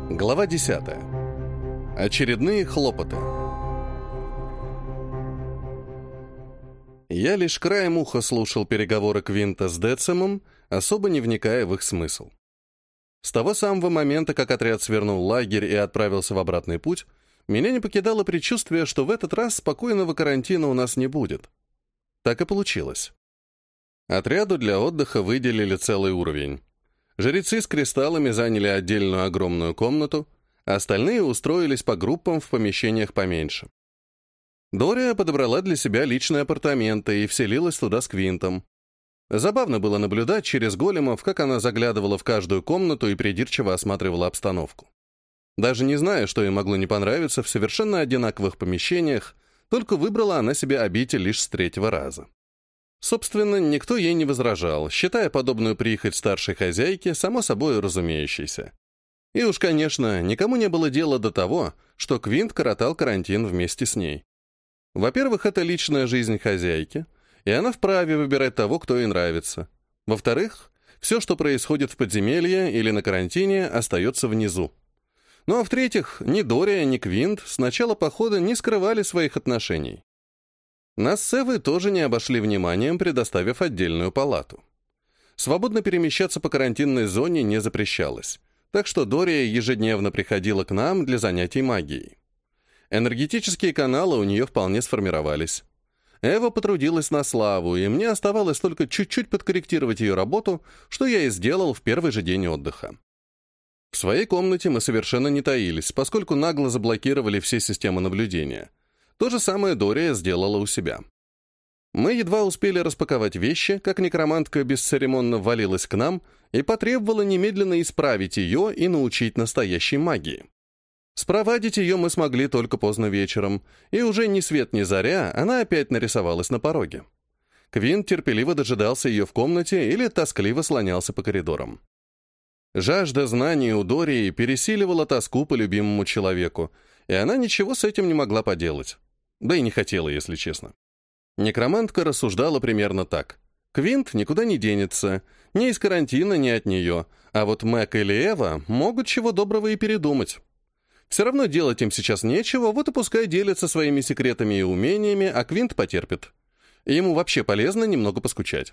Глава 10. Очередные хлопоты. Я лишь краем уха слушал переговоры Квинта с Децимом, особо не вникая в их смысл. С того самого момента, как отряд свернул лагерь и отправился в обратный путь, меня не покидало предчувствие, что в этот раз спокойного карантина у нас не будет. Так и получилось. Отряду для отдыха выделили целый уровень. Жрецы с кристаллами заняли отдельную огромную комнату, а остальные устроились по группам в помещениях поменьше. Дория подобрала для себя личные апартаменты и вселилась туда с Квинтом. Забавно было наблюдать через големов, как она заглядывала в каждую комнату и придирчиво осматривала обстановку. Даже не зная, что ей могло не понравиться в совершенно одинаковых помещениях, только выбрала она себе обитель лишь с третьего раза. Собственно, никто ей не возражал, считая подобную прихоть старшей хозяйки само собой разумеющейся. И уж, конечно, никому не было дела до того, что Квинт коротал карантин вместе с ней. Во-первых, это личная жизнь хозяйки, и она вправе выбирать того, кто ей нравится. Во-вторых, все, что происходит в подземелье или на карантине, остается внизу. Ну а в-третьих, ни Дория, ни Квинт с начала похода не скрывали своих отношений. Нас с Эвой тоже не обошли вниманием, предоставив отдельную палату. Свободно перемещаться по карантинной зоне не запрещалось, так что Дория ежедневно приходила к нам для занятий магией. Энергетические каналы у нее вполне сформировались. Эва потрудилась на славу, и мне оставалось только чуть-чуть подкорректировать ее работу, что я и сделал в первый же день отдыха. В своей комнате мы совершенно не таились, поскольку нагло заблокировали все системы наблюдения. То же самое Дория сделала у себя. Мы едва успели распаковать вещи, как некромантка бесцеремонно ввалилась к нам и потребовала немедленно исправить ее и научить настоящей магии. Спровадить ее мы смогли только поздно вечером, и уже ни свет ни заря она опять нарисовалась на пороге. Квинт терпеливо дожидался ее в комнате или тоскливо слонялся по коридорам. Жажда знаний у Дории пересиливала тоску по любимому человеку, и она ничего с этим не могла поделать. Да и не хотела, если честно. Некромантка рассуждала примерно так. Квинт никуда не денется, ни из карантина, ни от нее, а вот Мэг или Эва могут чего доброго и передумать. Все равно делать им сейчас нечего, вот и пускай делятся своими секретами и умениями, а Квинт потерпит. Ему вообще полезно немного поскучать.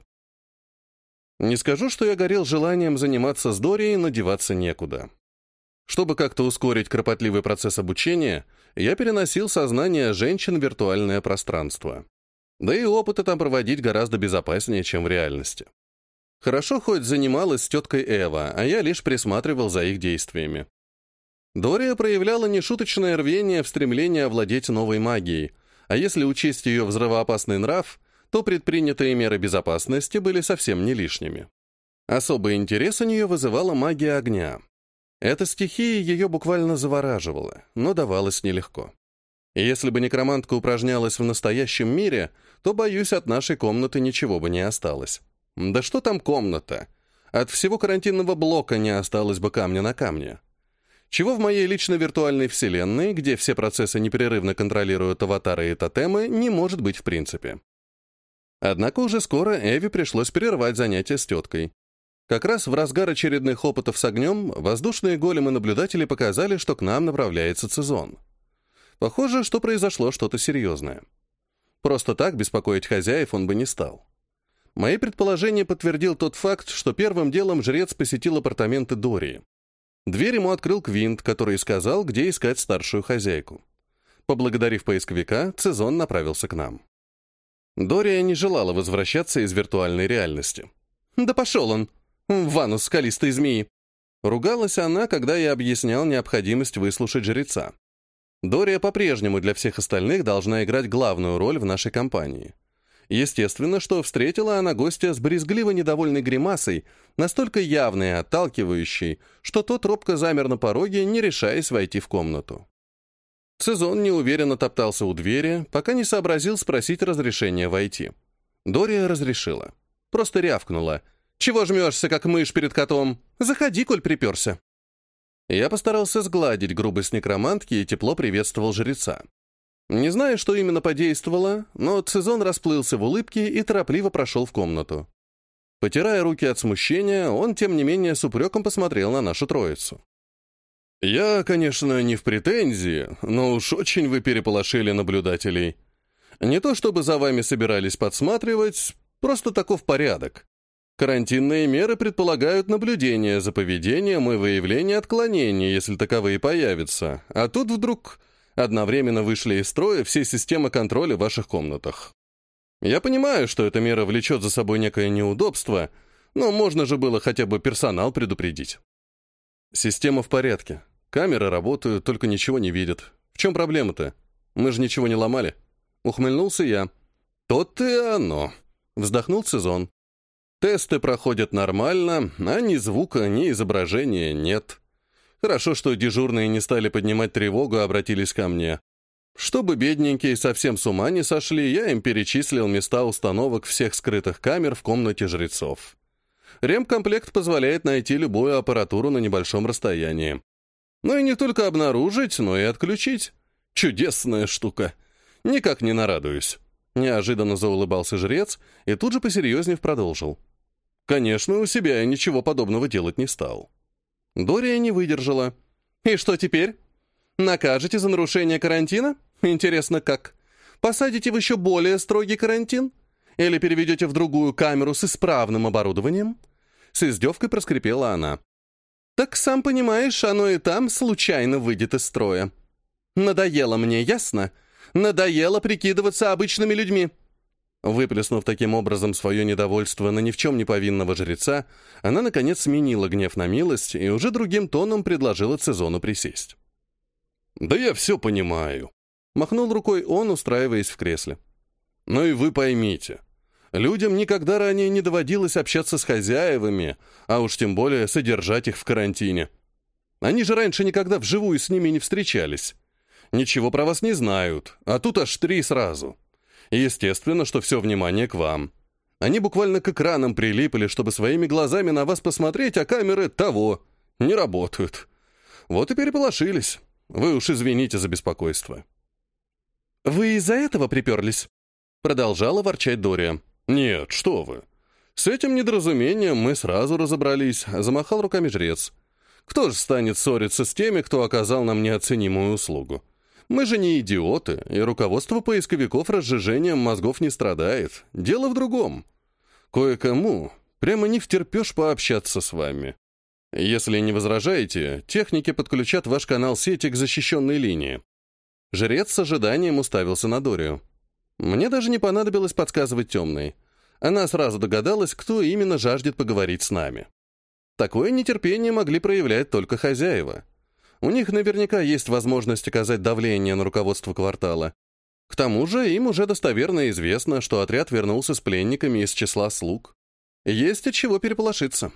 Не скажу, что я горел желанием заниматься с Дорией, но деваться некуда. Чтобы как-то ускорить кропотливый процесс обучения, я переносил сознание женщин в виртуальное пространство. Да и опыты там проводить гораздо безопаснее, чем в реальности. Хорошо хоть занималась с теткой Эва, а я лишь присматривал за их действиями. Дория проявляла нешуточное рвение в стремлении овладеть новой магией, а если учесть ее взрывоопасный нрав, то предпринятые меры безопасности были совсем не лишними. Особый интерес у нее вызывала магия огня. Эта стихия ее буквально завораживала, но давалась нелегко. И если бы некромантка упражнялась в настоящем мире, то, боюсь, от нашей комнаты ничего бы не осталось. Да что там комната? От всего карантинного блока не осталось бы камня на камне. Чего в моей лично виртуальной вселенной, где все процессы непрерывно контролируют аватары и тотемы, не может быть в принципе. Однако уже скоро Эви пришлось прервать занятия с теткой. Как раз в разгар очередных опытов с огнем воздушные големы-наблюдатели показали, что к нам направляется Цезон. Похоже, что произошло что-то серьезное. Просто так беспокоить хозяев он бы не стал. Мои предположения подтвердил тот факт, что первым делом жрец посетил апартаменты Дории. Дверь ему открыл Квинт, который сказал, где искать старшую хозяйку. Поблагодарив поисковика, Цезон направился к нам. Дория не желала возвращаться из виртуальной реальности. «Да пошел он! Ванус скалистой змеи!» Ругалась она, когда я объяснял необходимость выслушать жреца. Дория по-прежнему для всех остальных должна играть главную роль в нашей компании. Естественно, что встретила она гостя с брезгливо недовольной гримасой, настолько явной и отталкивающей, что тот робко замер на пороге, не решаясь войти в комнату. Цезон неуверенно топтался у двери, пока не сообразил спросить разрешения войти. Дория разрешила. Просто рявкнула. «Чего жмешься, как мышь перед котом? Заходи, коль приперся». Я постарался сгладить грубость некромантки и тепло приветствовал жреца. Не знаю, что именно подействовало, но Цезон расплылся в улыбке и торопливо прошел в комнату. Потирая руки от смущения, он, тем не менее, с упреком посмотрел на нашу троицу. Я, конечно, не в претензии, но уж очень вы переполошили наблюдателей. Не то чтобы за вами собирались подсматривать, просто таков порядок. Карантинные меры предполагают наблюдение за поведением и выявление отклонений, если таковые появятся. А тут вдруг одновременно вышли из строя все системы контроля в ваших комнатах. Я понимаю, что эта мера влечет за собой некое неудобство, но можно же было хотя бы персонал предупредить. Система в порядке. Камеры работают, только ничего не видят. В чем проблема-то? Мы же ничего не ломали. Ухмыльнулся я. То-то и оно. Вздохнул Цезон. Тесты проходят нормально, а ни звука, ни изображения нет. Хорошо, что дежурные не стали поднимать тревогу, а обратились ко мне. Чтобы бедненькие совсем с ума не сошли, я им перечислил места установок всех скрытых камер в комнате жрецов. Ремкомплект позволяет найти любую аппаратуру на небольшом расстоянии. Ну и не только обнаружить, но и отключить. Чудесная штука. Никак не нарадуюсь. Неожиданно заулыбался жрец и тут же посерьезнее продолжил. Конечно, у себя я ничего подобного делать не стал. Дория не выдержала. «И что теперь? Накажете за нарушение карантина? Интересно, как? Посадите в еще более строгий карантин? Или переведете в другую камеру с исправным оборудованием?» С издевкой проскрипела она. «Так, сам понимаешь, оно и там случайно выйдет из строя. Надоело мне, ясно? Надоело прикидываться обычными людьми». Выплеснув таким образом свое недовольство на ни в чем не повинного жреца, она, наконец, сменила гнев на милость и уже другим тоном предложила Цезону присесть. «Да я все понимаю», — махнул рукой он, устраиваясь в кресле. «Ну и вы поймите, людям никогда ранее не доводилось общаться с хозяевами, а уж тем более содержать их в карантине. Они же раньше никогда вживую с ними не встречались. Ничего про вас не знают, а тут аж 3 сразу. И естественно, что все внимание к вам. Они буквально к экранам прилипли, чтобы своими глазами на вас посмотреть, а камеры того не работают. Вот и переполошились. Вы уж извините за беспокойство». «Вы из-за этого приперлись?» Продолжала ворчать Дория. «Нет, что вы. С этим недоразумением мы сразу разобрались», — замахал руками жрец. «Кто же станет ссориться с теми, кто оказал нам неоценимую услугу? Мы же не идиоты, и руководство поисковиков разжижением мозгов не страдает. Дело в другом. Кое-кому прямо не втерпешь пообщаться с вами. Если не возражаете, техники подключат ваш канал сети к защищенной линии». Жрец с ожиданием уставился на Дорию. Мне даже не понадобилось подсказывать темной. Она сразу догадалась, кто именно жаждет поговорить с нами. Такое нетерпение могли проявлять только хозяева. У них наверняка есть возможность оказать давление на руководство квартала. К тому же им уже достоверно известно, что отряд вернулся с пленниками из числа слуг. Есть от чего переполошиться.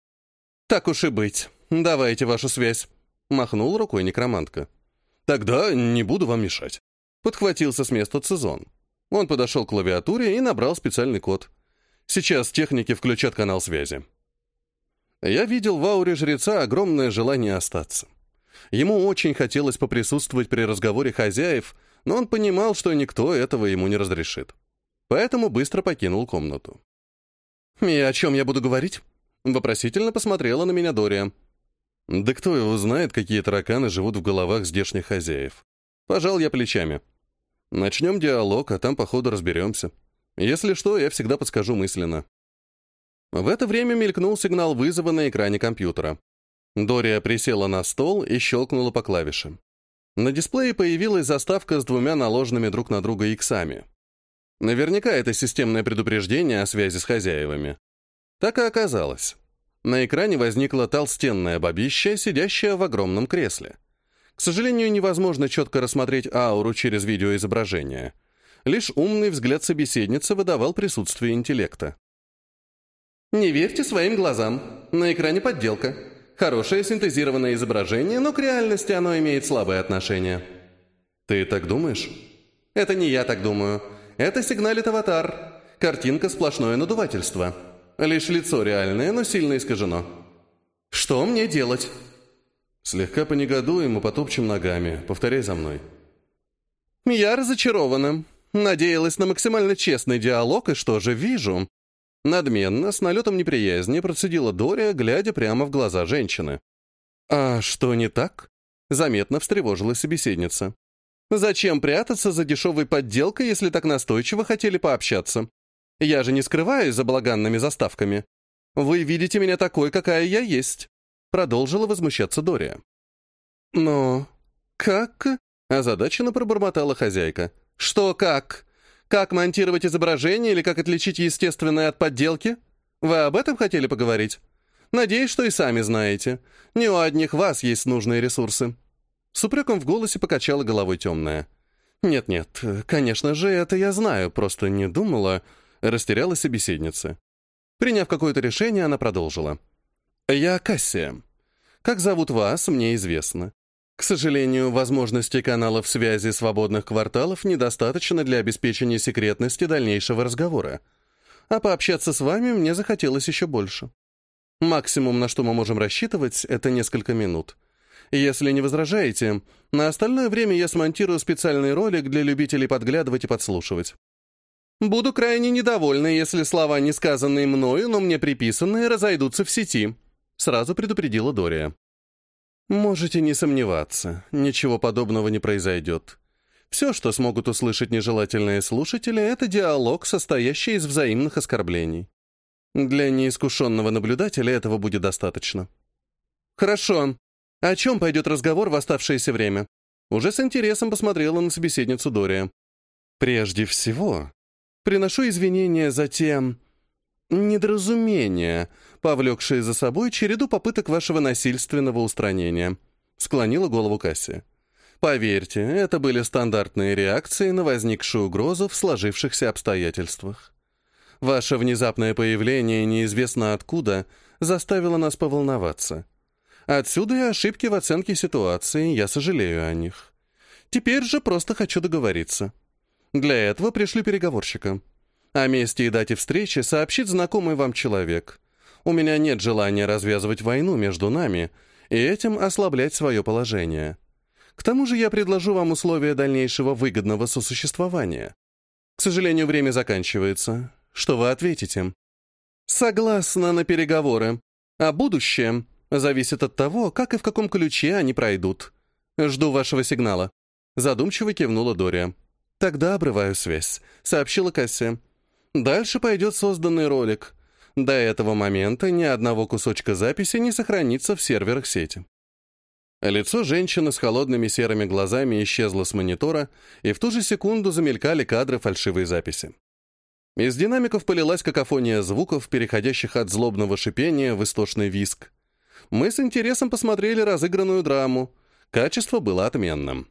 «Так уж и быть. Давайте вашу связь», — махнул рукой некромантка. «Тогда не буду вам мешать», — подхватился с места Цезон. Он подошел к клавиатуре и набрал специальный код. «Сейчас техники включат канал связи». Я видел в ауре жреца огромное желание остаться. Ему очень хотелось поприсутствовать при разговоре хозяев, но он понимал, что никто этого ему не разрешит. Поэтому быстро покинул комнату. «И о чем я буду говорить?» — вопросительно посмотрела на меня Дория. «Да кто его знает, какие тараканы живут в головах здешних хозяев?» Пожал я плечами. «Начнем диалог, а там, по ходу, разберемся. Если что, я всегда подскажу мысленно». В это время мелькнул сигнал вызова на экране компьютера. Дория присела на стол и щелкнула по клавишам. На дисплее появилась заставка с 2 наложенными друг на друга иксами. Наверняка это системное предупреждение о связи с хозяевами. Так и оказалось. На экране возникло толстенное бабище, сидящее в огромном кресле. К сожалению, невозможно четко рассмотреть ауру через видеоизображение. Лишь умный взгляд собеседницы выдавал присутствие интеллекта. «Не верьте своим глазам. На экране подделка. Хорошее синтезированное изображение, но к реальности оно имеет слабое отношение». «Ты так думаешь?» «Это не я так думаю. Это сигналит аватар. Картинка — сплошное надувательство. Лишь лицо реальное, но сильно искажено. Что мне делать?» «Слегка понегодуем и потопчем ногами. Повторяй за мной». «Я разочарована. Надеялась на максимально честный диалог, и что же вижу?» Надменно, с налетом неприязни, процедила Дория, глядя прямо в глаза женщины. «А что не так?» — заметно встревожилась собеседница. «Зачем прятаться за дешевой подделкой, если так настойчиво хотели пообщаться? Я же не скрываюсь за балаганными заставками. Вы видите меня такой, какая я есть», — продолжила возмущаться Дория. «Но как?» — озадаченно пробормотала хозяйка. «Что как? Как монтировать изображение или как отличить естественное от подделки? Вы об этом хотели поговорить? Надеюсь, что и сами знаете. Не у одних вас есть нужные ресурсы». С упреком в голосе покачала головой темная. «Нет-нет, конечно же, это я знаю, просто не думала», — растерялась собеседница. Приняв какое-то решение, она продолжила. «Я Кассия. Как зовут вас, мне известно. К сожалению, возможностей каналов связи свободных кварталов недостаточно для обеспечения секретности дальнейшего разговора. А пообщаться с вами мне захотелось еще больше. Максимум, на что мы можем рассчитывать, это несколько минут. Если не возражаете, на остальное время я смонтирую специальный ролик для любителей подглядывать и подслушивать. Буду крайне недовольна, если слова, не сказанные мною, но мне приписанные, разойдутся в сети», — сразу предупредила Дория. «Можете не сомневаться, ничего подобного не произойдет. Все, что смогут услышать нежелательные слушатели, это диалог, состоящий из взаимных оскорблений. Для неискушенного наблюдателя этого будет достаточно». «Хорошо. О чем пойдет разговор в оставшееся время?» Уже с интересом посмотрела на собеседницу Дория. «Прежде всего, приношу извинения за те недоразумения, повлекшие за собой череду попыток вашего насильственного устранения», — склонила голову Кассия. «Поверьте, это были стандартные реакции на возникшую угрозу в сложившихся обстоятельствах. Ваше внезапное появление неизвестно откуда заставило нас поволноваться. Отсюда и ошибки в оценке ситуации, я сожалею о них. Теперь же просто хочу договориться. Для этого пришлю переговорщика. О месте и дате встречи сообщит знакомый вам человек. У меня нет желания развязывать войну между нами и этим ослаблять свое положение. К тому же я предложу вам условия дальнейшего выгодного сосуществования. К сожалению, время заканчивается. Что вы ответите?» «Согласна на переговоры. А будущее зависит от того, как и в каком ключе они пройдут. Жду вашего сигнала», — задумчиво кивнула Дория. «Тогда обрываю связь», — сообщила Кассия. «Дальше пойдет созданный ролик. До этого момента ни одного кусочка записи не сохранится в серверах сети». Лицо женщины с холодными серыми глазами исчезло с монитора, и в ту же секунду замелькали кадры фальшивой записи. Из динамиков полилась какофония звуков, переходящих от злобного шипения в истошный визг. Мы с интересом посмотрели разыгранную драму. Качество было отменным.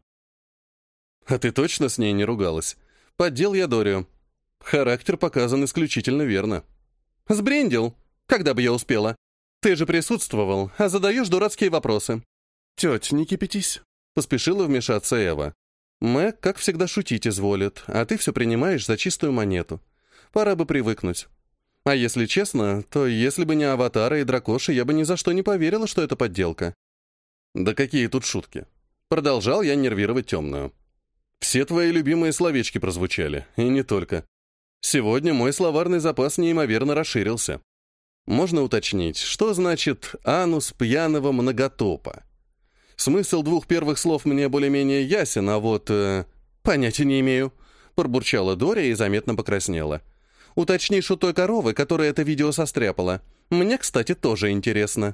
«А ты точно с ней не ругалась?» Поддел я Дорию. Характер показан исключительно верно. «Сбрендил? Когда бы я успела? Ты же присутствовал, а задаешь дурацкие вопросы». «Теть, не кипятись», — поспешила вмешаться Эва. «Мэг, как всегда, шутить изволит, а ты все принимаешь за чистую монету. Пора бы привыкнуть. А если честно, то если бы не аватары и дракоши, я бы ни за что не поверила, что это подделка». «Да какие тут шутки?» Продолжал я нервировать темную. «Все твои любимые словечки прозвучали, и не только. Сегодня мой словарный запас неимоверно расширился. Можно уточнить, что значит «анус пьяного многотопа»? Смысл двух первых слов мне более-менее ясен, а вот... понятия не имею», — пробурчала Дория и заметно покраснела. «Уточнишь у той коровы, которая это видео состряпала. Мне, кстати, тоже интересно».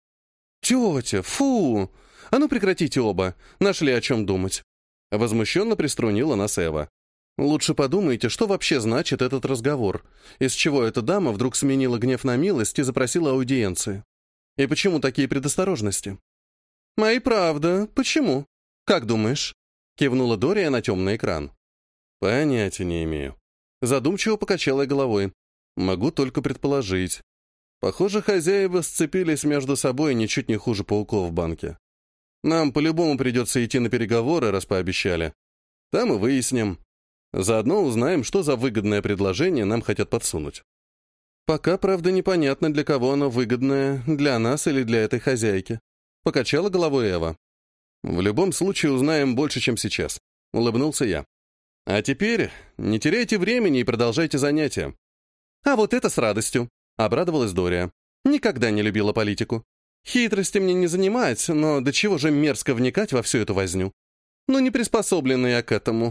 «Тетя, фу! А ну прекратите оба, нашли о чем думать». Возмущенно приструнила нас Эва. «Лучше подумайте, что вообще значит этот разговор, из чего эта дама вдруг сменила гнев на милость и запросила аудиенции. И почему такие предосторожности?» «А и правда, почему? Как думаешь?» Кивнула Дория на темный экран. «Понятия не имею». Задумчиво покачала я головой. «Могу только предположить. Похоже, хозяева сцепились между собой ничуть не хуже пауков в банке. Нам по-любому придется идти на переговоры, раз пообещали. Там и выясним. Заодно узнаем, что за выгодное предложение нам хотят подсунуть. Пока, правда, непонятно, для кого оно выгодное, для нас или для этой хозяйки». Покачала головой Эва. «В любом случае узнаем больше, чем сейчас», — улыбнулся я. «А теперь не теряйте времени и продолжайте занятия». «А вот это с радостью», — обрадовалась Дория. «Никогда не любила политику. Хитрости мне не занимать, но до чего же мерзко вникать во всю эту возню. Но не приспособленный я к этому.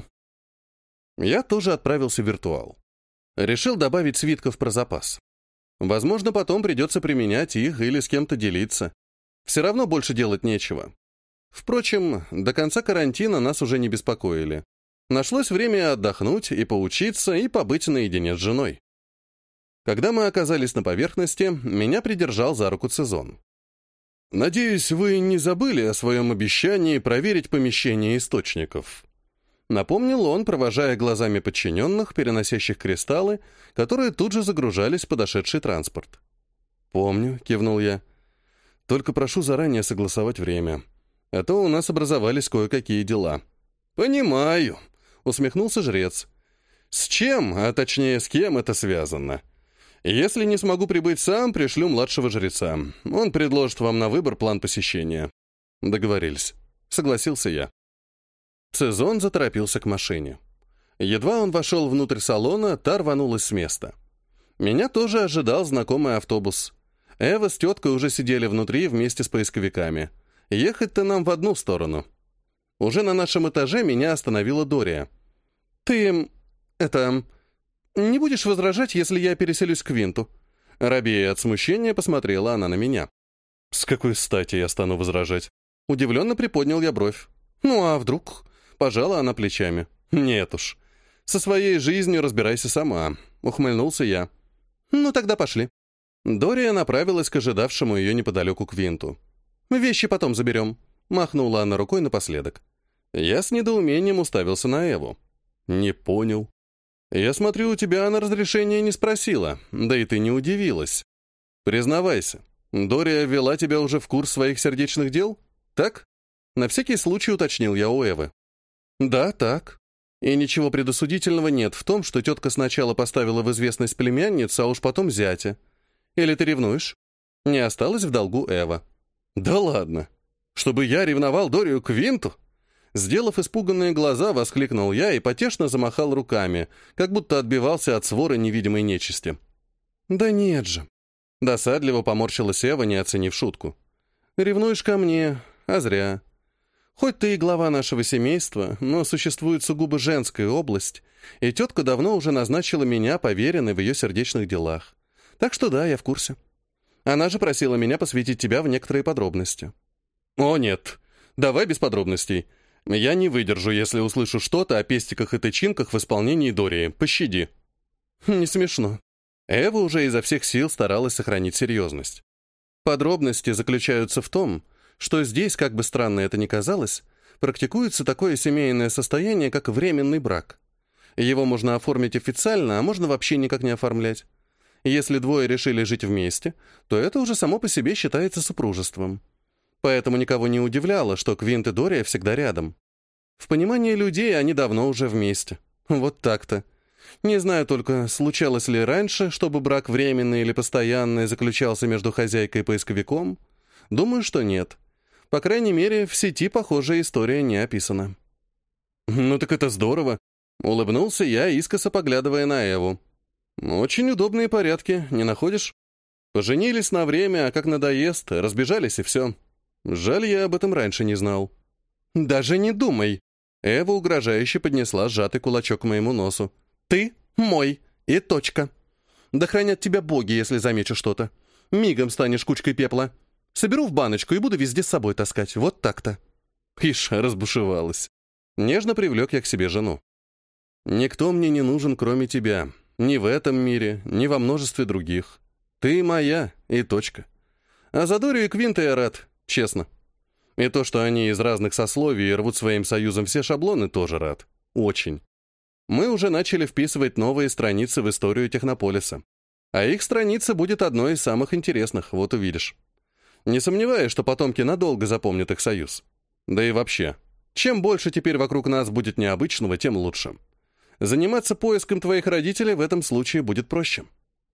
Я тоже отправился в виртуал. Решил добавить свитков про запас. Возможно, потом придется применять их или с кем-то делиться. Все равно больше делать нечего. Впрочем, до конца карантина нас уже не беспокоили. Нашлось время отдохнуть и поучиться, и побыть наедине с женой. Когда мы оказались на поверхности, меня придержал за руку Цезон. «Надеюсь, вы не забыли о своем обещании проверить помещение источников», напомнил он, провожая глазами подчиненных, переносящих кристаллы, которые тут же загружались в подошедший транспорт. «Помню», — кивнул я. «Только прошу заранее согласовать время, а то у нас образовались кое-какие дела». «Понимаю», — усмехнулся жрец. «С чем, а точнее с кем это связано? Если не смогу прибыть сам, пришлю младшего жреца. Он предложит вам на выбор план посещения». «Договорились», — согласился я. Цезон заторопился к машине. Едва он вошел внутрь салона, та рванулась с места. Меня тоже ожидал знакомый автобус. Эва с теткой уже сидели внутри вместе с поисковиками. Ехать-то нам в одну сторону. Уже на нашем этаже меня остановила Дория. «Ты... не будешь возражать, если я переселюсь к Винту?» Робея от смущения, посмотрела она на меня. «С какой стати я стану возражать?» Удивленно приподнял я бровь. «Ну а вдруг?» Пожала она плечами. «Нет уж. Со своей жизнью разбирайся сама», — ухмыльнулся я. «Ну тогда пошли». Дория направилась к ожидавшему ее неподалеку Квинту. «Вещи потом заберем», — махнула она рукой напоследок. Я с недоумением уставился на Эву. «Не понял. Я смотрю, у тебя она разрешения не спросила, да и ты не удивилась. Признавайся, Дория ввела тебя уже в курс своих сердечных дел? Так?» На всякий случай уточнил я у Эвы. «Да, так. И ничего предосудительного нет в том, что тетка сначала поставила в известность племянницу, а уж потом зятя. Или ты ревнуешь?» Не осталась в долгу Эва. «Да ладно. Чтобы я ревновал Дорию к Винту?» Сделав испуганные глаза, воскликнул я и потешно замахал руками, как будто отбивался от своры невидимой нечисти. «Да нет же». Досадливо поморщилась Эва, не оценив шутку. «Ревнуешь ко мне, а зря. Хоть ты и глава нашего семейства, но существует сугубо женская область, и тетка давно уже назначила меня поверенной в ее сердечных делах. Так что да, я в курсе. Она же просила меня посвятить тебя в некоторые подробности». «О нет, давай без подробностей. Я не выдержу, если услышу что-то о пестиках и тычинках в исполнении Дории. Пощади». «Не смешно». Эва уже изо всех сил старалась сохранить серьезность. Подробности заключаются в том, что здесь, как бы странно это ни казалось, практикуется такое семейное состояние, как временный брак. Его можно оформить официально, а можно вообще никак не оформлять. Если двое решили жить вместе, то это уже само по себе считается супружеством. Поэтому никого не удивляло, что Квинт и Дория всегда рядом. В понимании людей они давно уже вместе. Вот так-то. Не знаю только, случалось ли раньше, чтобы брак временный или постоянный заключался между хозяйкой и поисковиком. Думаю, что нет. По крайней мере, в сети похожая история не описана. «Ну так это здорово!» — улыбнулся я, искоса поглядывая на Эву. «Очень удобные порядки, не находишь? Поженились на время, а как надоест, разбежались и все. Жаль, я об этом раньше не знал». «Даже не думай!» Эва угрожающе поднесла сжатый кулачок к моему носу. «Ты мой, и точка. Да хранят тебя боги, если замечу что-то. Мигом станешь кучкой пепла. Соберу в баночку и буду везде с собой таскать. Вот так-то». Ишь, разбушевалась. Нежно привлек я к себе жену. «Никто мне не нужен, кроме тебя. Ни в этом мире, ни во множестве других. Ты моя, и точка. А за Дорию и Квинта я рад, честно. И то, что они из разных сословий и рвут своим союзом все шаблоны, тоже рад. Очень. Мы уже начали вписывать новые страницы в историю Технополиса. А их страница будет одной из самых интересных, вот увидишь. Не сомневаюсь, что потомки надолго запомнят их союз. Да и вообще, чем больше теперь вокруг нас будет необычного, тем лучше. Заниматься поиском твоих родителей в этом случае будет проще.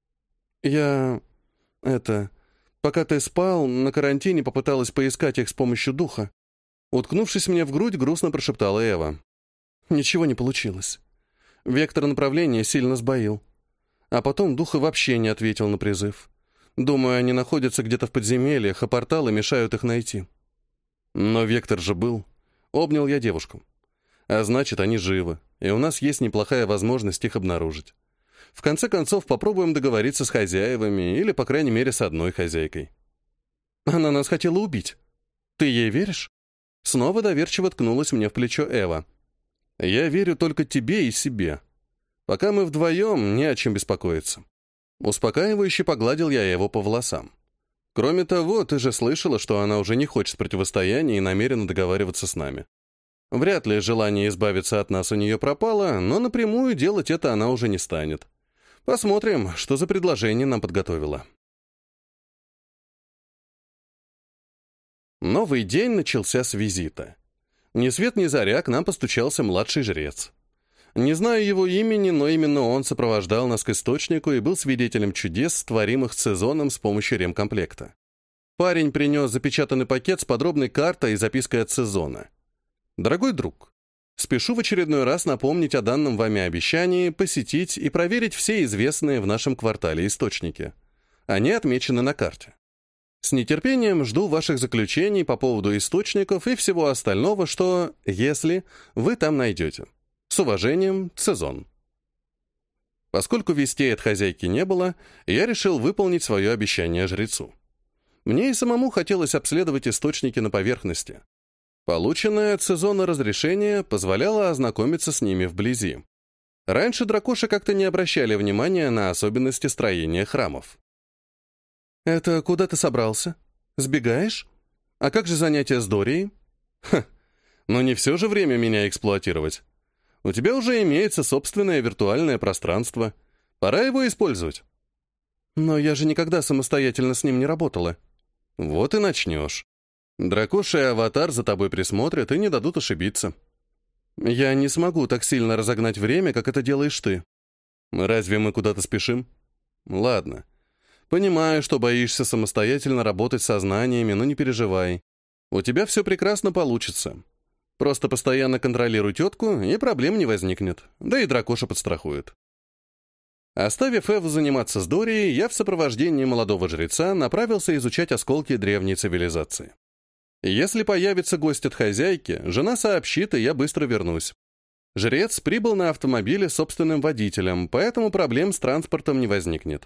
Пока ты спал, на карантине попыталась поискать их с помощью духа. Уткнувшись мне в грудь, грустно прошептала Эва. Ничего не получилось. Вектор направления сильно сбоил. А потом дух и вообще не ответил на призыв. Думаю, они находятся где-то в подземельях, а порталы мешают их найти. Но Вектор же был. Обнял я девушку. А значит, они живы, и у нас есть неплохая возможность их обнаружить. В конце концов, попробуем договориться с хозяевами, или, по крайней мере, с одной хозяйкой. Она нас хотела убить. Ты ей веришь? Снова доверчиво ткнулась мне в плечо Эва. Я верю только тебе и себе. Пока мы вдвоем, не о чем беспокоиться. Успокаивающе погладил я его по волосам. Кроме того, ты же слышала, что она уже не хочет противостояния и намерена договариваться с нами. Вряд ли желание избавиться от нас у нее пропало, но напрямую делать это она уже не станет. Посмотрим, что за предложение нам подготовила. Новый день начался с визита. Ни свет ни заря к нам постучался младший жрец. Не знаю его имени, но именно он сопровождал нас к источнику и был свидетелем чудес, творимых с сезоном с помощью ремкомплекта. Парень принес запечатанный пакет с подробной картой и запиской от сезона. «Дорогой друг, спешу в очередной раз напомнить о данном вами обещании посетить и проверить все известные в нашем квартале источники. Они отмечены на карте. С нетерпением жду ваших заключений по поводу источников и всего остального, что, если вы там найдете. С уважением, Сезон». Поскольку вестей от хозяйки не было, я решил выполнить свое обещание жрецу. Мне и самому хотелось обследовать источники на поверхности. Полученное от Сезона разрешение позволяло ознакомиться с ними вблизи. Раньше дракоши как-то не обращали внимания на особенности строения храмов. «Это куда ты собрался? Сбегаешь? А как же занятия с Дорией?» «Ха, но не все же время меня эксплуатировать. У тебя уже имеется собственное виртуальное пространство. Пора его использовать». «Но я же никогда самостоятельно с ним не работала». «Вот и начнешь. Дракоша и аватар за тобой присмотрят и не дадут ошибиться. Я не смогу так сильно разогнать время, как это делаешь ты. Разве мы куда-то спешим? Ладно. Понимаю, что боишься самостоятельно работать со знаниями, но не переживай. У тебя все прекрасно получится. Просто постоянно контролируй тетку, и проблем не возникнет. Да и дракоша подстрахует». Оставив Эву заниматься с Дорией, я в сопровождении молодого жреца направился изучать осколки древней цивилизации. Если появится гость от хозяйки, жена сообщит, и я быстро вернусь. Жрец прибыл на автомобиле с собственным водителем, поэтому проблем с транспортом не возникнет.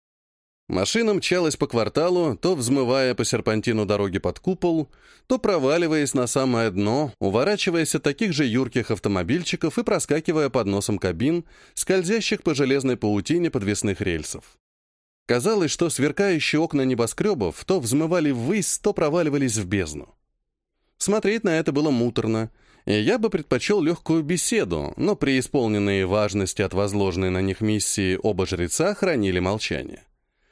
Машина мчалась по кварталу, то взмывая по серпантину дороги под купол, то проваливаясь на самое дно, уворачиваясь от таких же юрких автомобильчиков и проскакивая под носом кабин, скользящих по железной паутине подвесных рельсов. Казалось, что сверкающие окна небоскребов то взмывали ввысь, то проваливались в бездну. Смотреть на это было муторно, и я бы предпочел легкую беседу, но преисполненные важности от возложенной на них миссии оба жреца хранили молчание.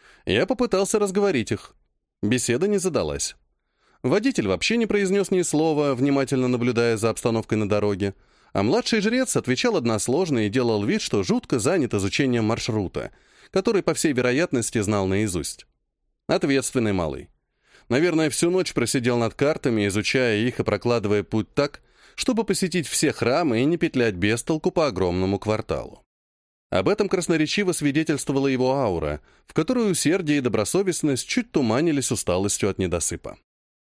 Я попытался разговорить их. Беседа не задалась. Водитель вообще не произнес ни слова, внимательно наблюдая за обстановкой на дороге, а младший жрец отвечал односложно и делал вид, что жутко занят изучением маршрута, который, по всей вероятности, знал наизусть. Ответственный малый. Наверное, всю ночь просидел над картами, изучая их и прокладывая путь так, чтобы посетить все храмы и не петлять без толку по огромному кварталу. Об этом красноречиво свидетельствовала его аура, в которой усердие и добросовестность чуть туманились усталостью от недосыпа.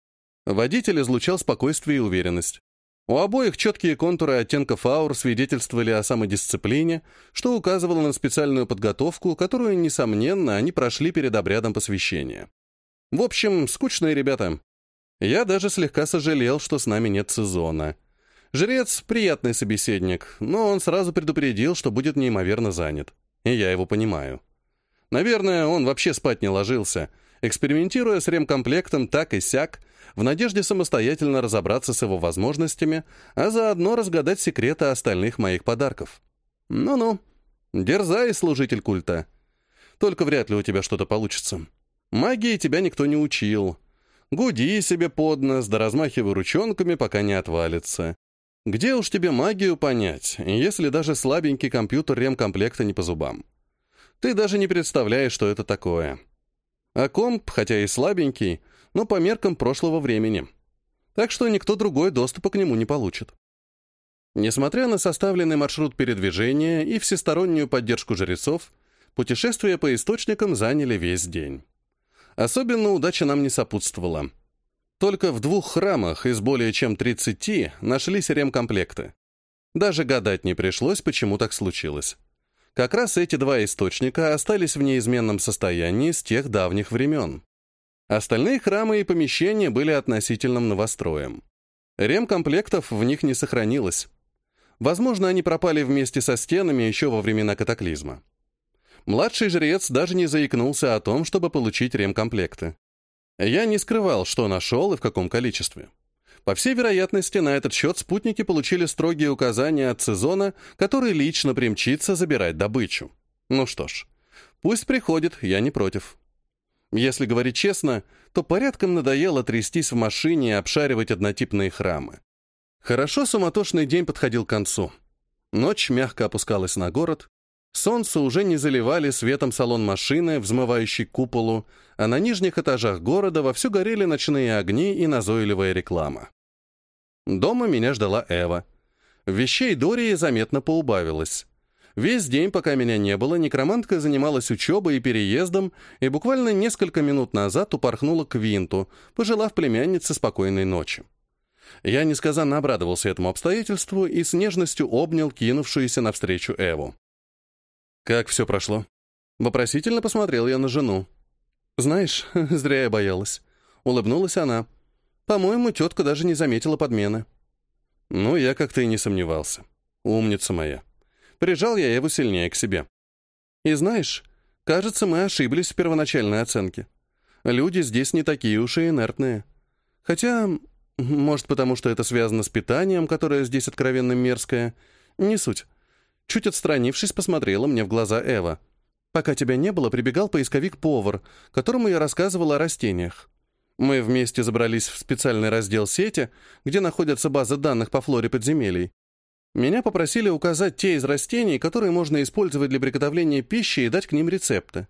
Водитель излучал спокойствие и уверенность. У обоих четкие контуры оттенков аур свидетельствовали о самодисциплине, что указывало на специальную подготовку, которую, несомненно, они прошли перед обрядом посвящения. В общем, скучные ребята. Я даже слегка сожалел, что с нами нет Сезона. Жрец — приятный собеседник, но он сразу предупредил, что будет неимоверно занят. И я его понимаю. Наверное, он вообще спать не ложился, экспериментируя с ремкомплектом так и сяк, в надежде самостоятельно разобраться с его возможностями, а заодно разгадать секреты остальных моих подарков. Ну-ну, дерзай, служитель культа. Только вряд ли у тебя что-то получится. Магии тебя никто не учил. Гуди себе под нос, да размахивай ручонками, пока не отвалится. Где уж тебе магию понять, если даже слабенький компьютер ремкомплекта не по зубам? Ты даже не представляешь, что это такое. А комп, хотя и слабенький, но по меркам прошлого времени. Так что никто другой доступа к нему не получит. Несмотря на составленный маршрут передвижения и всестороннюю поддержку жрецов, путешествия по источникам заняли весь день. Особенно удача нам не сопутствовала. Только в 2 храмах из более чем 30 нашлись ремкомплекты. Даже гадать не пришлось, почему так случилось. Как раз эти 2 источника остались в неизменном состоянии с тех давних времен. Остальные храмы и помещения были относительным новостроем. Ремкомплектов в них не сохранилось. Возможно, они пропали вместе со стенами еще во времена катаклизма. Младший жрец даже не заикнулся о том, чтобы получить ремкомплекты. Я не скрывал, что нашел и в каком количестве. По всей вероятности, на этот счет спутники получили строгие указания от Цезона, который лично примчится забирать добычу. Ну что ж, пусть приходит, я не против. Если говорить честно, то порядком надоело трястись в машине и обшаривать однотипные храмы. Хорошо суматошный день подходил к концу. Ночь мягко опускалась на город, солнце уже не заливали светом салон машины, взмывающий к куполу, а на нижних этажах города вовсю горели ночные огни и назойливая реклама. Дома меня ждала Эва. Вещей Дории заметно поубавилось. Весь день, пока меня не было, некромантка занималась учебой и переездом, и буквально несколько минут назад упорхнула к Винту, пожелав племяннице спокойной ночи. Я несказанно обрадовался этому обстоятельству и с нежностью обнял кинувшуюся навстречу Эву. «Как все прошло?» Вопросительно посмотрел я на жену. «Знаешь, зря я боялась». Улыбнулась она. «По-моему, тетка даже не заметила подмены». Ну, я как-то и не сомневался. Умница моя. Прижал я Эву сильнее к себе. И знаешь, кажется, мы ошиблись в первоначальной оценке. Люди здесь не такие уж и инертные. Хотя, может, потому что это связано с питанием, которое здесь откровенно мерзкое. Не суть. Чуть отстранившись, посмотрела мне в глаза Эва. «Пока тебя не было, прибегал поисковик-повар, которому я рассказывала о растениях. Мы вместе забрались в специальный раздел сети, где находятся базы данных по флоре подземелий. Меня попросили указать те из растений, которые можно использовать для приготовления пищи и дать к ним рецепты.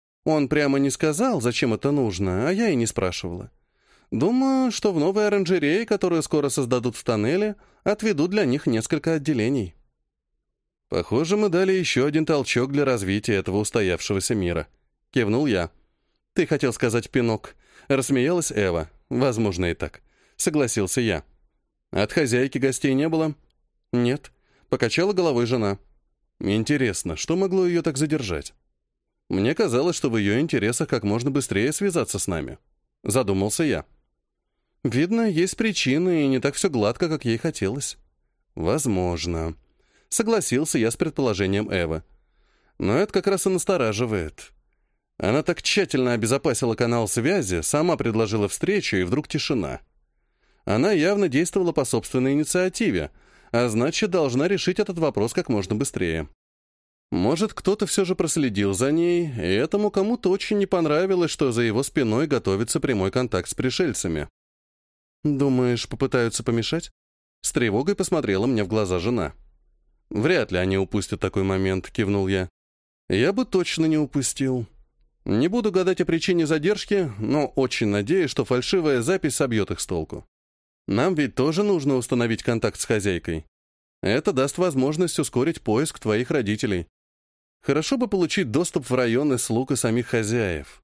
Он прямо не сказал, зачем это нужно, а я и не спрашивала. Думаю, что в новой оранжерее, которую скоро создадут в тоннеле, отведут для них несколько отделений». «Похоже, мы дали еще один толчок для развития этого устоявшегося мира», — кивнул я. «Ты хотел сказать пинок», — рассмеялась Эва. «Возможно, и так», — согласился я. «От хозяйки гостей не было?» «Нет», — покачала головой жена. «Интересно, что могло ее так задержать? Мне казалось, что в ее интересах как можно быстрее связаться с нами». Задумался я. «Видно, есть причины, и не так все гладко, как ей хотелось». «Возможно». Согласился я с предположением Эвы. Но это как раз и настораживает. Она так тщательно обезопасила канал связи, сама предложила встречу, и вдруг тишина. Она явно действовала по собственной инициативе, а значит, должна решить этот вопрос как можно быстрее. Может, кто-то все же проследил за ней, и этому кому-то очень не понравилось, что за его спиной готовится прямой контакт с пришельцами. «Думаешь, попытаются помешать?» С тревогой посмотрела мне в глаза жена. «Вряд ли они упустят такой момент», — кивнул я. «Я бы точно не упустил. Не буду гадать о причине задержки, но очень надеюсь, что фальшивая запись собьет их с толку. Нам ведь тоже нужно установить контакт с хозяйкой. Это даст возможность ускорить поиск твоих родителей. Хорошо бы получить доступ в районы слуг и самих хозяев».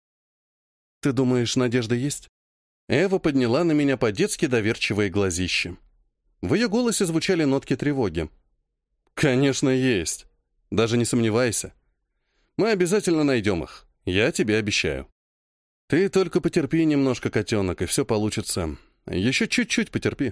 «Ты думаешь, надежда есть?» Эва подняла на меня по-детски доверчивые глазища. В ее голосе звучали нотки тревоги. «Конечно, есть. Даже не сомневайся. Мы обязательно найдем их. Я тебе обещаю. Ты только потерпи немножко, котенок, и все получится. Еще чуть-чуть потерпи.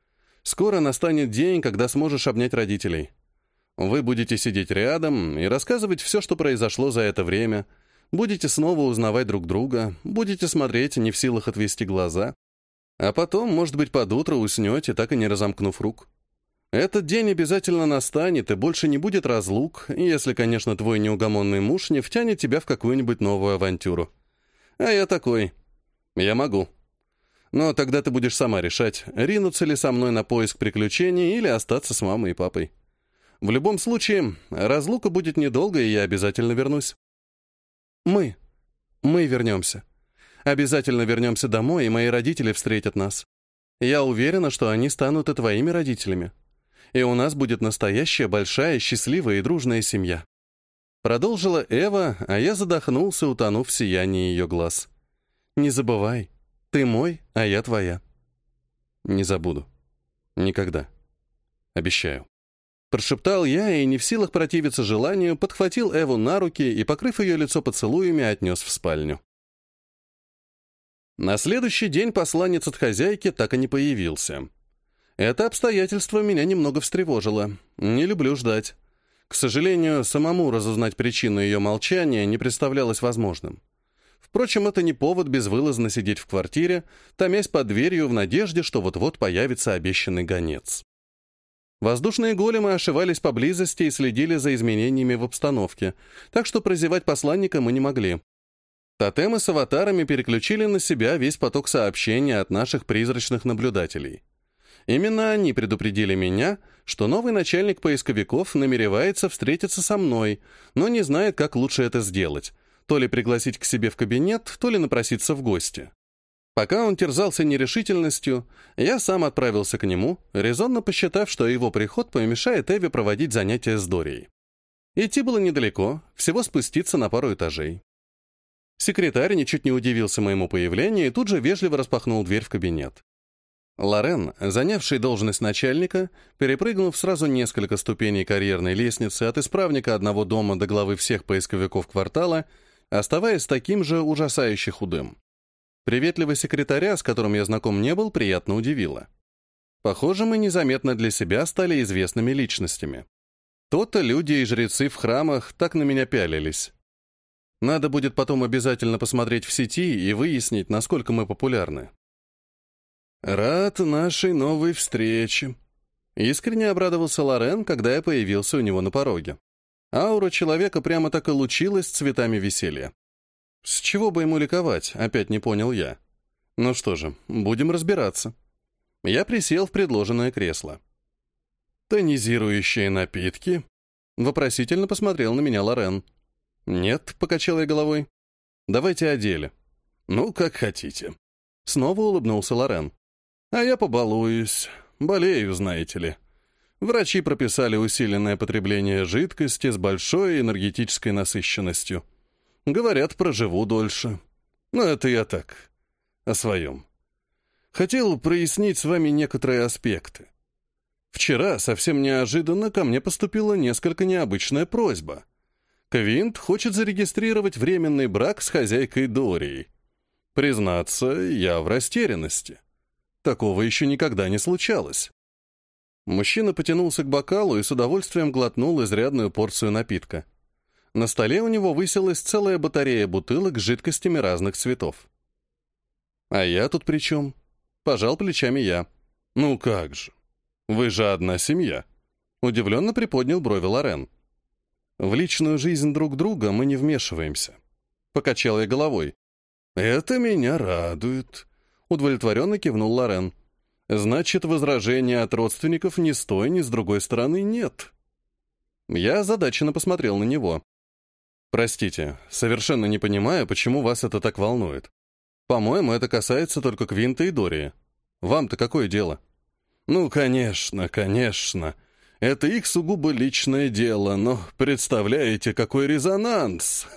Скоро настанет день, когда сможешь обнять родителей. Вы будете сидеть рядом и рассказывать все, что произошло за это время. Будете снова узнавать друг друга, будете смотреть, не в силах отвести глаза. А потом, может быть, под утро уснете, так и не разомкнув рук. Этот день обязательно настанет, и больше не будет разлук, если, конечно, твой неугомонный муж не втянет тебя в какую-нибудь новую авантюру. А я такой. Я могу. Но тогда ты будешь сама решать, ринуться ли со мной на поиск приключений или остаться с мамой и папой. В любом случае, разлука будет недолгой, и я обязательно вернусь. Мы вернемся. Обязательно вернемся домой, и мои родители встретят нас. Я уверена, что они станут и твоими родителями. И у нас будет настоящая, большая, счастливая и дружная семья». Продолжила Эва, а я задохнулся, утонув в сиянии ее глаз. Не забывай, ты мой, а я твоя». «Не забуду. Никогда. Обещаю». Прошептал я и, не в силах противиться желанию, подхватил Эву на руки и, покрыв ее лицо поцелуями, отнес в спальню. На следующий день посланец от хозяйки так и не появился. Это обстоятельство меня немного встревожило. Не люблю ждать. К сожалению, самому разузнать причину ее молчания не представлялось возможным. Впрочем, это не повод безвылазно сидеть в квартире, томясь под дверью в надежде, что вот-вот появится обещанный гонец. Воздушные големы ошивались поблизости и следили за изменениями в обстановке, так что прозевать посланника мы не могли. Тотемы с аватарами переключили на себя весь поток сообщений от наших призрачных наблюдателей. Именно они предупредили меня, что новый начальник поисковиков намеревается встретиться со мной, но не знает, как лучше это сделать, то ли пригласить к себе в кабинет, то ли напроситься в гости. Пока он терзался нерешительностью, я сам отправился к нему, резонно посчитав, что его приход помешает Эве проводить занятия с Дорией. Идти было недалеко, всего спуститься на пару этажей. Секретарь ничуть не удивился моему появлению и тут же вежливо распахнул дверь в кабинет. Лорен, занявший должность начальника, перепрыгнув сразу несколько ступеней карьерной лестницы от исправника одного дома до главы всех поисковиков квартала, оставаясь таким же ужасающе худым. Приветливого секретаря, с которым я знаком не был, приятно удивило. Похоже, мы незаметно для себя стали известными личностями. То-то люди и жрецы в храмах так на меня пялились. Надо будет потом обязательно посмотреть в сети и выяснить, насколько мы популярны. «Рад нашей новой встрече», — искренне обрадовался Лорен, когда я появился у него на пороге. Аура человека прямо так и лучилась цветами веселья. С чего бы ему ликовать, опять не понял я. Ну что же, будем разбираться. Я присел в предложенное кресло. «Тонизирующие напитки?» — вопросительно посмотрел на меня Лорен. «Нет», — покачал я головой. «Давайте о деле». «Ну, как хотите». Снова улыбнулся Лорен. «А я побалуюсь. Болею, знаете ли. Врачи прописали усиленное потребление жидкости с большой энергетической насыщенностью. Говорят, проживу дольше. Но это я так, о своем. Хотел прояснить с вами некоторые аспекты. Вчера, совсем неожиданно, ко мне поступила несколько необычная просьба. Квинт хочет зарегистрировать временный брак с хозяйкой Дорией. Признаться, я в растерянности. Такого еще никогда не случалось». Мужчина потянулся к бокалу и с удовольствием глотнул изрядную порцию напитка. На столе у него высилась целая батарея бутылок с жидкостями разных цветов. «А я тут при чем?» — пожал плечами я. «Ну как же? Вы же одна семья!» — удивленно приподнял брови Лорен. «В личную жизнь друг друга мы не вмешиваемся», — покачал я головой. «Это меня радует», — удовлетворенно кивнул Лорен. «Значит, возражения от родственников ни с той, ни с другой стороны нет». Я озадаченно посмотрел на него. «Простите, совершенно не понимаю, почему вас это так волнует. По-моему, это касается только Квинта и Дории. Вам-то какое дело?» «Ну, конечно, конечно. Это их сугубо личное дело, но представляете, какой резонанс!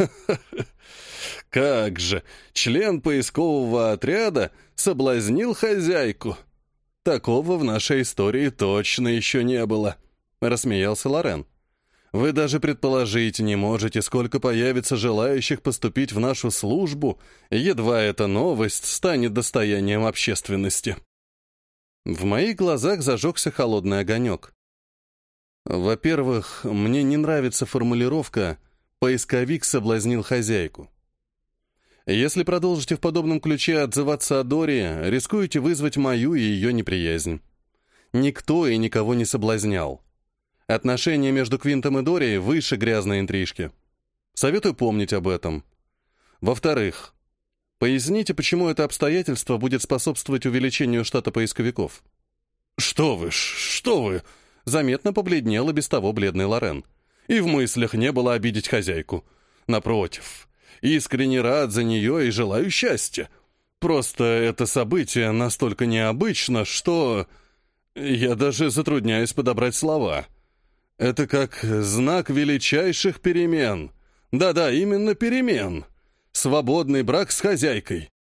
Как же! Член поискового отряда соблазнил хозяйку! Такого в нашей истории точно еще не было!» — рассмеялся Лорен. «Вы даже предположить не можете, сколько появится желающих поступить в нашу службу, едва эта новость станет достоянием общественности». В моих глазах зажегся холодный огонек. Во-первых, мне не нравится формулировка «поисковик соблазнил хозяйку». Если продолжите в подобном ключе отзываться о Доре, рискуете вызвать мою и ее неприязнь. Никто и никого не соблазнял. Отношения между Квинтом и Дорией выше грязной интрижки. Советую помнить об этом. Во-вторых, поясните, почему это обстоятельство будет способствовать увеличению штата поисковиков. «Что вы!» Заметно побледнел и без того бледный Лорен. «И в мыслях не было обидеть хозяйку. Напротив, искренне рад за нее и желаю счастья. Просто это событие настолько необычно, что... я даже затрудняюсь подобрать слова. Это как знак величайших перемен. Да-да, именно перемен. Свободный брак с хозяйкой.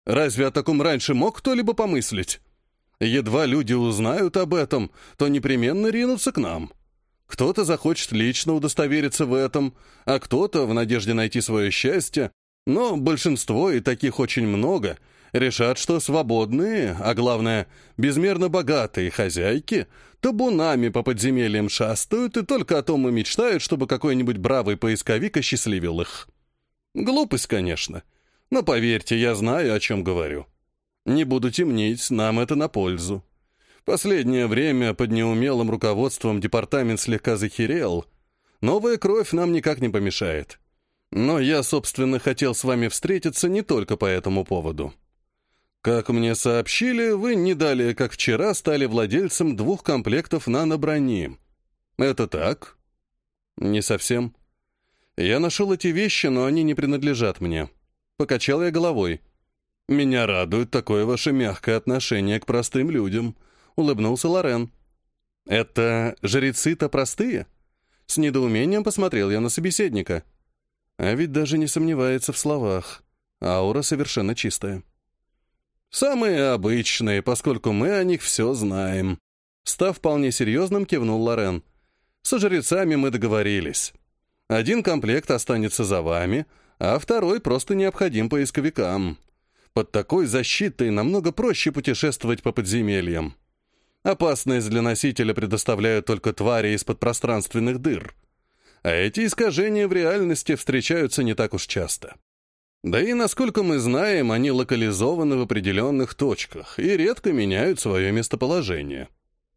Разве о таком раньше мог кто-либо помыслить? Едва люди узнают об этом, то непременно ринутся к нам. Кто-то захочет лично удостовериться в этом, а кто-то, в надежде найти свое счастье, но большинство, и таких очень много, решат, что свободные, а главное, безмерно богатые хозяйки табунами по подземельям шастают и только о том и мечтают, чтобы какой-нибудь бравый поисковик осчастливил их. Глупость, конечно, но поверьте, я знаю, о чем говорю. Не буду темнить, нам это на пользу. Последнее время под неумелым руководством департамент слегка захерел. Новая кровь нам никак не помешает. Но я, собственно, хотел с вами встретиться не только по этому поводу. Как мне сообщили, вы не далее, как вчера, стали владельцем 2 комплектов наноброни. Это так? Не совсем. Я нашел эти вещи, но они не принадлежат мне. Покачал я головой. Меня радует такое ваше мягкое отношение к простым людям, улыбнулся Лорен. Это жрецы-то простые? С недоумением посмотрел я на собеседника. А ведь даже не сомневается в словах. Аура совершенно чистая. Самые обычные, поскольку мы о них все знаем. Став вполне серьезным, кивнул Лорен. Со жрецами мы договорились. 1 комплект останется за вами, а 2 просто необходим поисковикам. Под такой защитой намного проще путешествовать по подземельям. Опасность для носителя предоставляют только твари из-под пространственных дыр. А эти искажения в реальности встречаются не так уж часто. Да и, насколько мы знаем, они локализованы в определенных точках и редко меняют свое местоположение.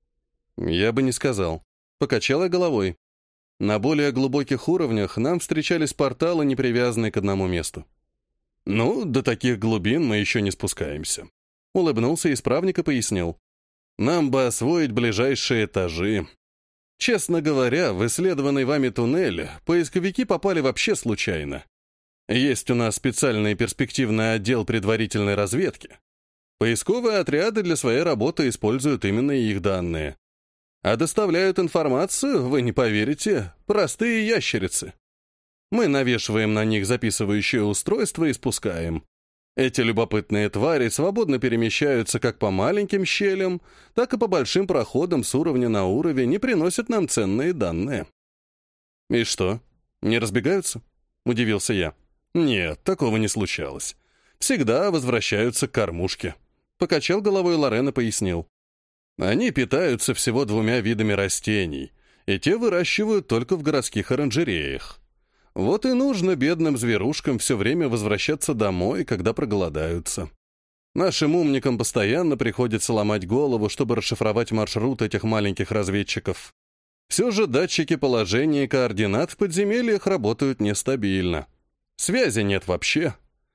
Я бы не сказал. Покачал я головой. На более глубоких уровнях нам встречались порталы, не привязанные к одному месту. Ну, до таких глубин мы еще не спускаемся. Улыбнулся исправник и пояснил. Нам бы освоить ближайшие этажи. Честно говоря, в исследованный вами туннель поисковики попали вообще случайно. Есть у нас специальный перспективный отдел предварительной разведки. Поисковые отряды для своей работы используют именно их данные. А доставляют информацию, вы не поверите, простые ящерицы. Мы навешиваем на них записывающее устройство и спускаем. Эти любопытные твари свободно перемещаются как по маленьким щелям, так и по большим проходам с уровня на уровень и приносят нам ценные данные. «И что, не разбегаются?» — удивился я. «Нет, такого не случалось. Всегда возвращаются к кормушке». Покачал головой Лорен и пояснил. Они питаются всего 2 видами растений, и те выращивают только в городских оранжереях. Вот и нужно бедным зверушкам все время возвращаться домой, когда проголодаются. Нашим умникам постоянно приходится ломать голову, чтобы расшифровать маршрут этих маленьких разведчиков. Все же датчики положения и координат в подземельях работают нестабильно. Связи нет вообще.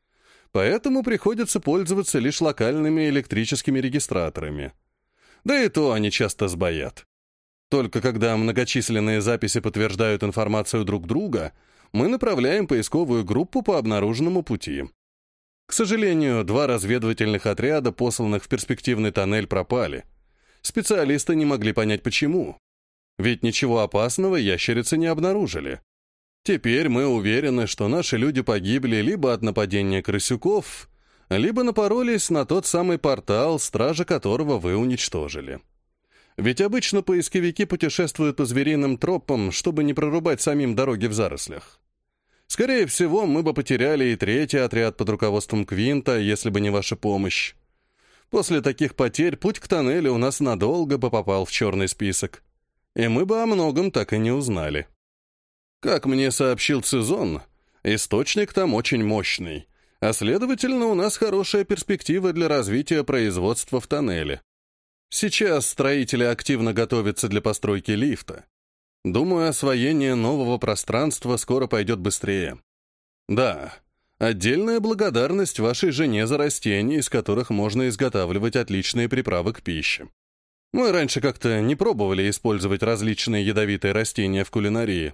Поэтому приходится пользоваться лишь локальными электрическими регистраторами. Да и то они часто сбоят. Только когда многочисленные записи подтверждают информацию друг друга, мы направляем поисковую группу по обнаруженному пути. К сожалению, 2 разведывательных отряда, посланных в перспективный тоннель, пропали. Специалисты не могли понять, почему. Ведь ничего опасного ящерицы не обнаружили. Теперь мы уверены, что наши люди погибли либо от нападения крысюков, либо напоролись на тот самый портал, стража которого вы уничтожили. Ведь обычно поисковики путешествуют по звериным тропам, чтобы не прорубать самим дороги в зарослях. Скорее всего, мы бы потеряли и 3-й отряд под руководством Квинта, если бы не ваша помощь. После таких потерь путь к тоннелю у нас надолго бы попал в черный список. И мы бы о многом так и не узнали. Как мне сообщил Цизон, источник там очень мощный, а следовательно, у нас хорошая перспектива для развития производства в тоннеле. Сейчас строители активно готовятся для постройки лифта. Думаю, освоение нового пространства скоро пойдет быстрее. Да, отдельная благодарность вашей жене за растения, из которых можно изготавливать отличные приправы к пище. Мы раньше как-то не пробовали использовать различные ядовитые растения в кулинарии.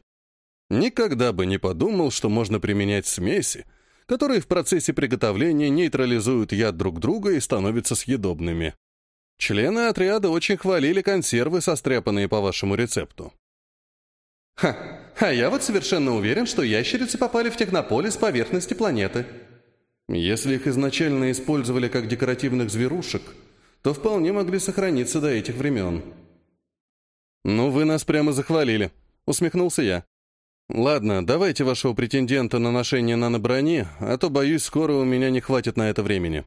Никогда бы не подумал, что можно применять смеси, которые в процессе приготовления нейтрализуют яд друг друга и становятся съедобными. Члены отряда очень хвалили консервы, состряпанные по вашему рецепту. А я вот совершенно уверен, что ящерицы попали в технополе с поверхности планеты. Если их изначально использовали как декоративных зверушек, то вполне могли сохраниться до этих времен. «Ну, вы нас прямо захвалили», — усмехнулся я. «Ладно, давайте вашего претендента на ношение наноброни, а то, боюсь, скоро у меня не хватит на это времени».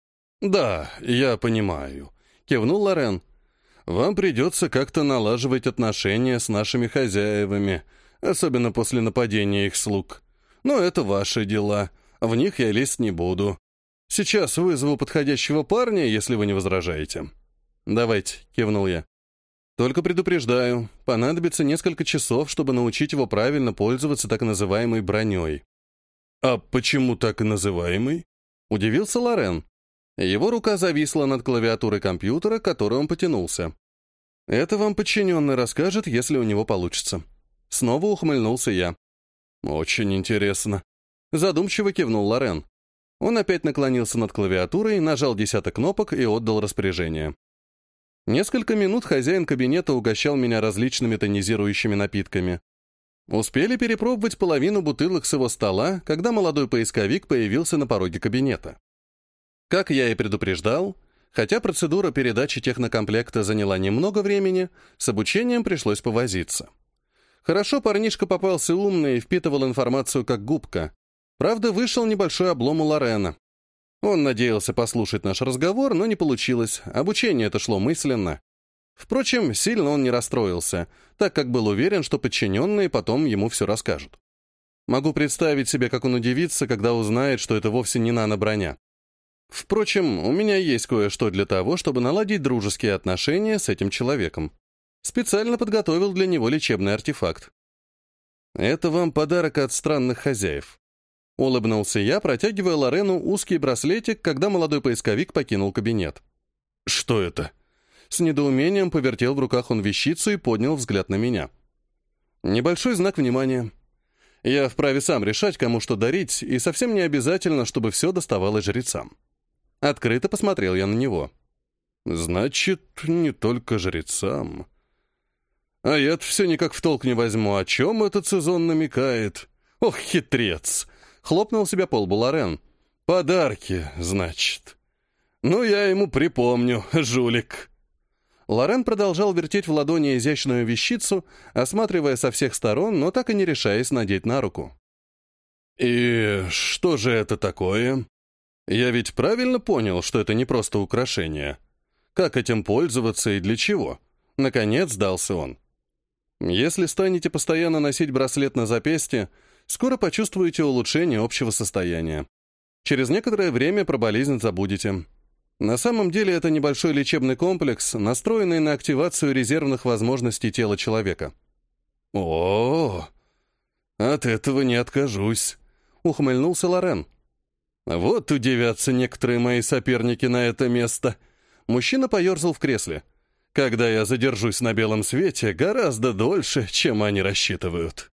«Да, я понимаю», — кивнул Лорен. «Вам придется как-то налаживать отношения с нашими хозяевами, особенно после нападения их слуг. Но это ваши дела, в них я лезть не буду. Сейчас вызову подходящего парня, если вы не возражаете». «Давайте», — кивнул я. «Только предупреждаю, понадобится несколько часов, чтобы научить его правильно пользоваться так называемой броней». «А почему так и называемый?» — удивился Лорен. Его рука зависла над клавиатурой компьютера, к которой он потянулся. «Это вам подчиненный расскажет, если у него получится». Снова ухмыльнулся я. «Очень интересно». Задумчиво кивнул Лорен. Он опять наклонился над клавиатурой, нажал десяток кнопок и отдал распоряжение. Несколько минут хозяин кабинета угощал меня различными тонизирующими напитками. Успели перепробовать половину бутылок с его стола, когда молодой поисковик появился на пороге кабинета. Как я и предупреждал, хотя процедура передачи технокомплекта заняла немного времени, с обучением пришлось повозиться. Хорошо парнишка попался умный и впитывал информацию как губка. Правда, вышел небольшой облом у Лорена. Он надеялся послушать наш разговор, но не получилось, обучение это шло мысленно. Впрочем, сильно он не расстроился, так как был уверен, что подчиненные потом ему все расскажут. Могу представить себе, как он удивится, когда узнает, что это вовсе не наноброня. Впрочем, у меня есть кое-что для того, чтобы наладить дружеские отношения с этим человеком. Специально подготовил для него лечебный артефакт. Это вам подарок от странных хозяев. Улыбнулся я, протягивая Лорену узкий браслетик, когда молодой поисковик покинул кабинет. «Что это?» С недоумением повертел в руках он вещицу и поднял взгляд на меня. Небольшой знак внимания. Я вправе сам решать, кому что дарить, и совсем не обязательно, чтобы все доставалось жрецам. Открыто посмотрел я на него. «Значит, не только жрецам. А я-то все никак в толк не возьму, о чем этот сезон намекает. Ох, хитрец!» Хлопнул себя по лбу Лорен. «Подарки, значит. Ну, я ему припомню, жулик». Лорен продолжал вертеть в ладони изящную вещицу, осматривая со всех сторон, но так и не решаясь надеть на руку. «И что же это такое? Я ведь правильно понял, что это не просто украшение. Как этим пользоваться и для чего?» Наконец сдался он. «Если станете постоянно носить браслет на запястье, скоро почувствуете улучшение общего состояния. Через некоторое время про болезнь забудете. На самом деле это небольшой лечебный комплекс, настроенный на активацию резервных возможностей тела человека». «О, от этого не откажусь», — ухмыльнулся Лорен. «Вот удивятся некоторые мои соперники на это место». Мужчина поерзал в кресле. «Когда я задержусь на белом свете, гораздо дольше, чем они рассчитывают».